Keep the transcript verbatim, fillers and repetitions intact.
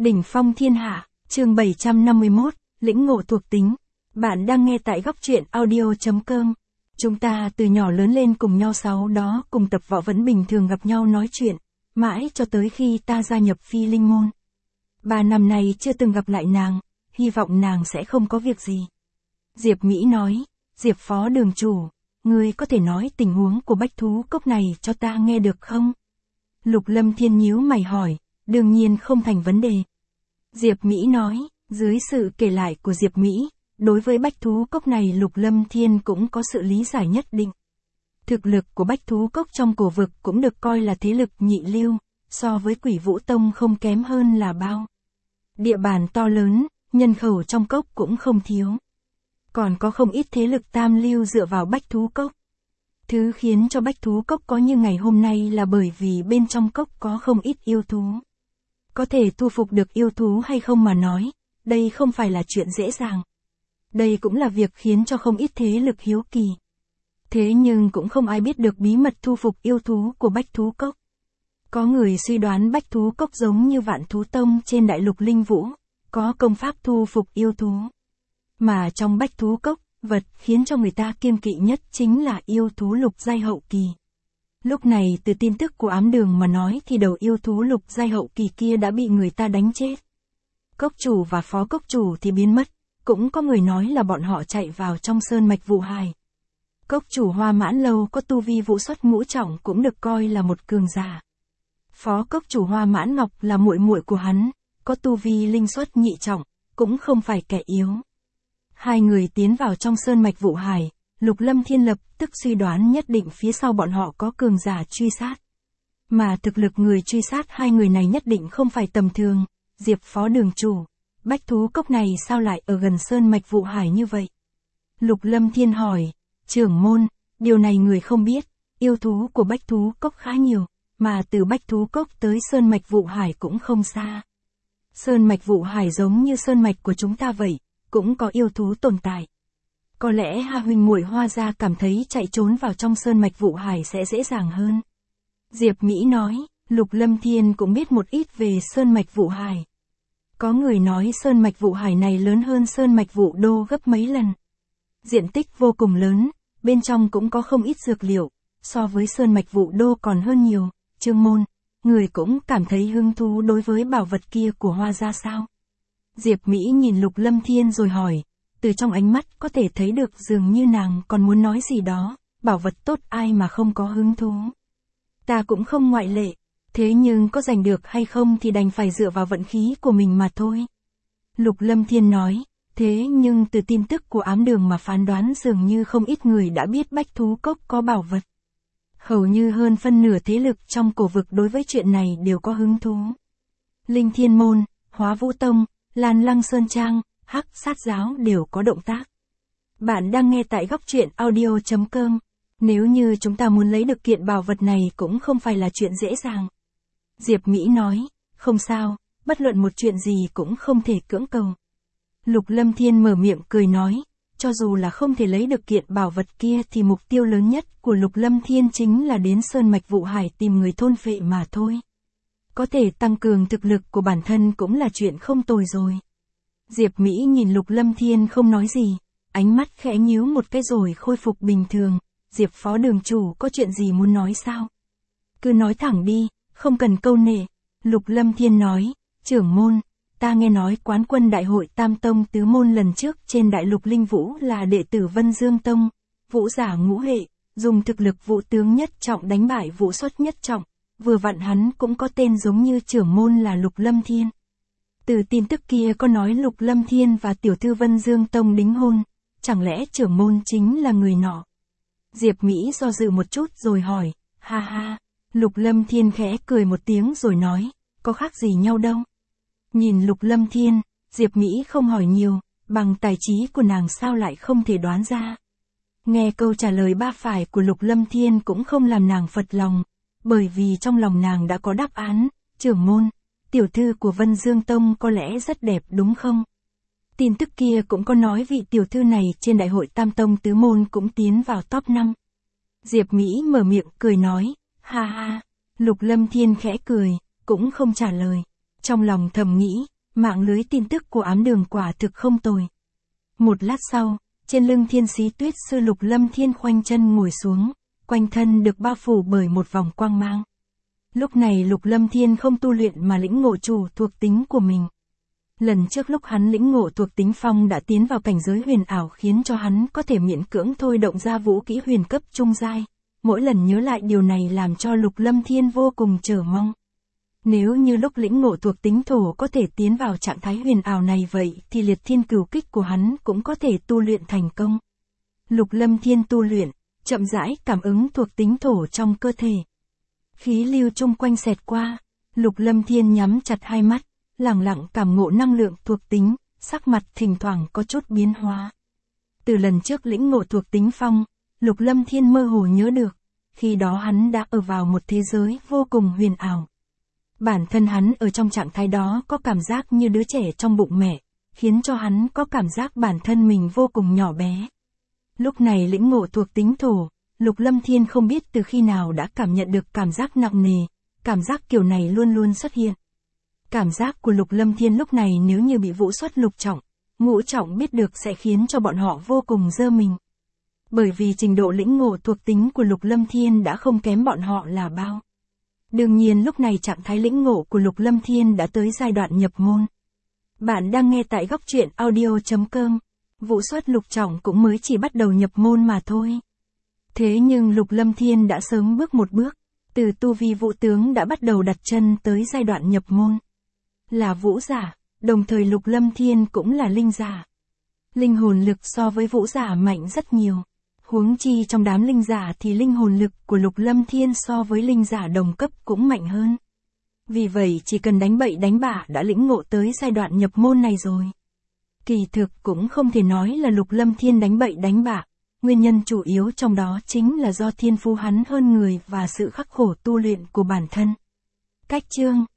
Đỉnh phong thiên hạ, chương bảy trăm năm mươi mốt, lĩnh ngộ thuộc tính. Bạn đang nghe tại góc truyện audio.com. Chúng ta từ nhỏ lớn lên cùng nhau, sau đó cùng tập võ vẫn bình thường gặp nhau nói chuyện, mãi cho tới khi ta gia nhập Phi Linh môn. Ba năm nay chưa từng gặp lại nàng, hy vọng nàng sẽ không có việc gì. Diệp Mỹ nói, Diệp phó đường chủ, ngươi có thể nói tình huống của bách thú cốc này cho ta nghe được không? Lục Lâm Thiên nhíu mày hỏi, đương nhiên không thành vấn đề. Diệp Mỹ nói, dưới sự kể lại của Diệp Mỹ, đối với bách thú cốc này Lục Lâm Thiên cũng có sự lý giải nhất định. Thực lực của bách thú cốc trong cổ vực cũng được coi là thế lực nhị lưu, so với Quỷ Vũ Tông không kém hơn là bao. Địa bàn to lớn, nhân khẩu trong cốc cũng không thiếu. Còn có không ít thế lực tam lưu dựa vào bách thú cốc. Thứ khiến cho bách thú cốc có như ngày hôm nay là bởi vì bên trong cốc có không ít yêu thú. Có thể thu phục được yêu thú hay không mà nói, đây không phải là chuyện dễ dàng. Đây cũng là việc khiến cho không ít thế lực hiếu kỳ. Thế nhưng cũng không ai biết được bí mật thu phục yêu thú của bách thú cốc. Có người suy đoán bách thú cốc giống như Vạn Thú Tông trên đại lục Linh Vũ, có công pháp thu phục yêu thú. Mà trong bách thú cốc, vật khiến cho người ta kiêng kỵ nhất chính là yêu thú lục giai hậu kỳ. Lúc này từ tin tức của ám đường mà nói thì đầu yêu thú lục giai hậu kỳ kia đã bị người ta đánh chết. Cốc chủ và phó cốc chủ thì biến mất, cũng có người nói là bọn họ chạy vào trong sơn mạch Vụ Hải. Cốc chủ Hoa Mãn Lâu có tu vi vũ xuất ngũ trọng cũng được coi là một cường giả. Phó cốc chủ Hoa Mãn Ngọc là muội muội của hắn, có tu vi linh xuất nhị trọng, cũng không phải kẻ yếu. Hai người tiến vào trong sơn mạch Vụ Hải, Lục Lâm Thiên lập tức suy đoán nhất định phía sau bọn họ có cường giả truy sát. Mà thực lực người truy sát hai người này nhất định không phải tầm thường. Diệp phó đường chủ, bách thú cốc này sao lại ở gần sơn mạch Vụ Hải như vậy? Lục Lâm Thiên hỏi, trưởng môn, điều này người không biết, yêu thú của bách thú cốc khá nhiều, mà từ bách thú cốc tới sơn mạch Vụ Hải cũng không xa. Sơn mạch Vụ Hải giống như sơn mạch của chúng ta vậy, cũng có yêu thú tồn tại. Có lẽ Hà huynh muội Hoa gia cảm thấy chạy trốn vào trong sơn mạch Vụ Hải sẽ dễ dàng hơn. Diệp Mỹ nói, Lục Lâm Thiên cũng biết một ít về sơn mạch Vụ Hải. Có người nói sơn mạch Vụ Hải này lớn hơn sơn mạch Vụ Đô gấp mấy lần. Diện tích vô cùng lớn, bên trong cũng có không ít dược liệu, so với sơn mạch Vụ Đô còn hơn nhiều. Trương môn, người cũng cảm thấy hứng thú đối với bảo vật kia của Hoa gia sao? Diệp Mỹ nhìn Lục Lâm Thiên rồi hỏi, từ trong ánh mắt có thể thấy được dường như nàng còn muốn nói gì đó, bảo vật tốt ai mà không có hứng thú. Ta cũng không ngoại lệ, thế nhưng có giành được hay không thì đành phải dựa vào vận khí của mình mà thôi. Lục Lâm Thiên nói, thế nhưng từ tin tức của ám đường mà phán đoán dường như không ít người đã biết bách thú cốc có bảo vật. Hầu như hơn phân nửa thế lực trong cổ vực đối với chuyện này đều có hứng thú. Linh Thiên Môn, Hóa Vũ Tông, Lan Lăng Sơn Trang, Hắc Sát Giáo đều có động tác. Bạn đang nghe tại góc truyện audio.com. Nếu như chúng ta muốn lấy được kiện bảo vật này cũng không phải là chuyện dễ dàng. Diệp Mỹ nói, không sao, bất luận một chuyện gì cũng không thể cưỡng cầu. Lục Lâm Thiên mở miệng cười nói, cho dù là không thể lấy được kiện bảo vật kia thì mục tiêu lớn nhất của Lục Lâm Thiên chính là đến sơn mạch Vụ Hải tìm người thôn phệ mà thôi. Có thể tăng cường thực lực của bản thân cũng là chuyện không tồi rồi. Diệp Mỹ nhìn Lục Lâm Thiên không nói gì, ánh mắt khẽ nhíu một cái rồi khôi phục bình thường. Diệp phó đường chủ có chuyện gì muốn nói sao? Cứ nói thẳng đi, không cần câu nệ. Lục Lâm Thiên nói, trưởng môn, ta nghe nói quán quân đại hội Tam Tông Tứ Môn lần trước trên đại lục Linh Vũ là đệ tử Vân Dương Tông, vũ giả ngũ hệ, dùng thực lực vũ tướng nhất trọng đánh bại vũ xuất nhất trọng, vừa vặn hắn cũng có tên giống như trưởng môn là Lục Lâm Thiên. Từ tin tức kia có nói Lục Lâm Thiên và tiểu thư Vân Dương Tông đính hôn, chẳng lẽ trưởng môn chính là người nọ? Diệp Mỹ do dự một chút rồi hỏi, ha ha, Lục Lâm Thiên khẽ cười một tiếng rồi nói, có khác gì nhau đâu. Nhìn Lục Lâm Thiên, Diệp Mỹ không hỏi nhiều, bằng tài trí của nàng sao lại không thể đoán ra. Nghe câu trả lời ba phải của Lục Lâm Thiên cũng không làm nàng phật lòng, bởi vì trong lòng nàng đã có đáp án, trưởng môn, tiểu thư của Vân Dương Tông có lẽ rất đẹp đúng không? Tin tức kia cũng có nói vị tiểu thư này trên đại hội Tam Tông Tứ Môn cũng tiến vào top năm. Diệp Mỹ mở miệng cười nói, ha ha, Lục Lâm Thiên khẽ cười, cũng không trả lời. Trong lòng thầm nghĩ, mạng lưới tin tức của ám đường quả thực không tồi. Một lát sau, trên lưng Thiên Sĩ Tuyết Sư Lục Lâm Thiên khoanh chân ngồi xuống, quanh thân được bao phủ bởi một vòng quang mang. Lúc này Lục Lâm Thiên không tu luyện mà lĩnh ngộ chủ thuộc tính của mình. Lần trước lúc hắn lĩnh ngộ thuộc tính phong đã tiến vào cảnh giới huyền ảo khiến cho hắn có thể miễn cưỡng thôi động ra vũ kỹ huyền cấp trung giai. Mỗi lần nhớ lại điều này làm cho Lục Lâm Thiên vô cùng chờ mong. Nếu như lúc lĩnh ngộ thuộc tính thổ có thể tiến vào trạng thái huyền ảo này vậy thì liệt thiên cửu kích của hắn cũng có thể tu luyện thành công. Lục Lâm Thiên tu luyện, chậm rãi cảm ứng thuộc tính thổ trong cơ thể. Khí lưu chung quanh xẹt qua, Lục Lâm Thiên nhắm chặt hai mắt, lặng lặng cảm ngộ năng lượng thuộc tính, sắc mặt thỉnh thoảng có chút biến hóa. Từ lần trước lĩnh ngộ thuộc tính phong, Lục Lâm Thiên mơ hồ nhớ được, khi đó hắn đã ở vào một thế giới vô cùng huyền ảo. Bản thân hắn ở trong trạng thái đó có cảm giác như đứa trẻ trong bụng mẹ, khiến cho hắn có cảm giác bản thân mình vô cùng nhỏ bé. Lúc này lĩnh ngộ thuộc tính thổ, Lục Lâm Thiên không biết từ khi nào đã cảm nhận được cảm giác nặng nề, cảm giác kiểu này luôn luôn xuất hiện. Cảm giác của Lục Lâm Thiên lúc này nếu như bị vũ xuất lục trọng, ngũ trọng biết được sẽ khiến cho bọn họ vô cùng giơ mình. Bởi vì trình độ lĩnh ngộ thuộc tính của Lục Lâm Thiên đã không kém bọn họ là bao. Đương nhiên lúc này trạng thái lĩnh ngộ của Lục Lâm Thiên đã tới giai đoạn nhập môn. Bạn đang nghe tại góc truyện audio chấm com. Vũ xuất lục trọng cũng mới chỉ bắt đầu nhập môn mà thôi. Thế nhưng Lục Lâm Thiên đã sớm bước một bước, từ tu vi vũ tướng đã bắt đầu đặt chân tới giai đoạn nhập môn. Là vũ giả, đồng thời Lục Lâm Thiên cũng là linh giả. Linh hồn lực so với vũ giả mạnh rất nhiều. Huống chi trong đám linh giả thì linh hồn lực của Lục Lâm Thiên so với linh giả đồng cấp cũng mạnh hơn. Vì vậy chỉ cần đánh bậy đánh bạ đã lĩnh ngộ tới giai đoạn nhập môn này rồi. Kỳ thực cũng không thể nói là Lục Lâm Thiên đánh bậy đánh bạ, nguyên nhân chủ yếu trong đó chính là do thiên phú hắn hơn người và sự khắc khổ tu luyện của bản thân. Cách chương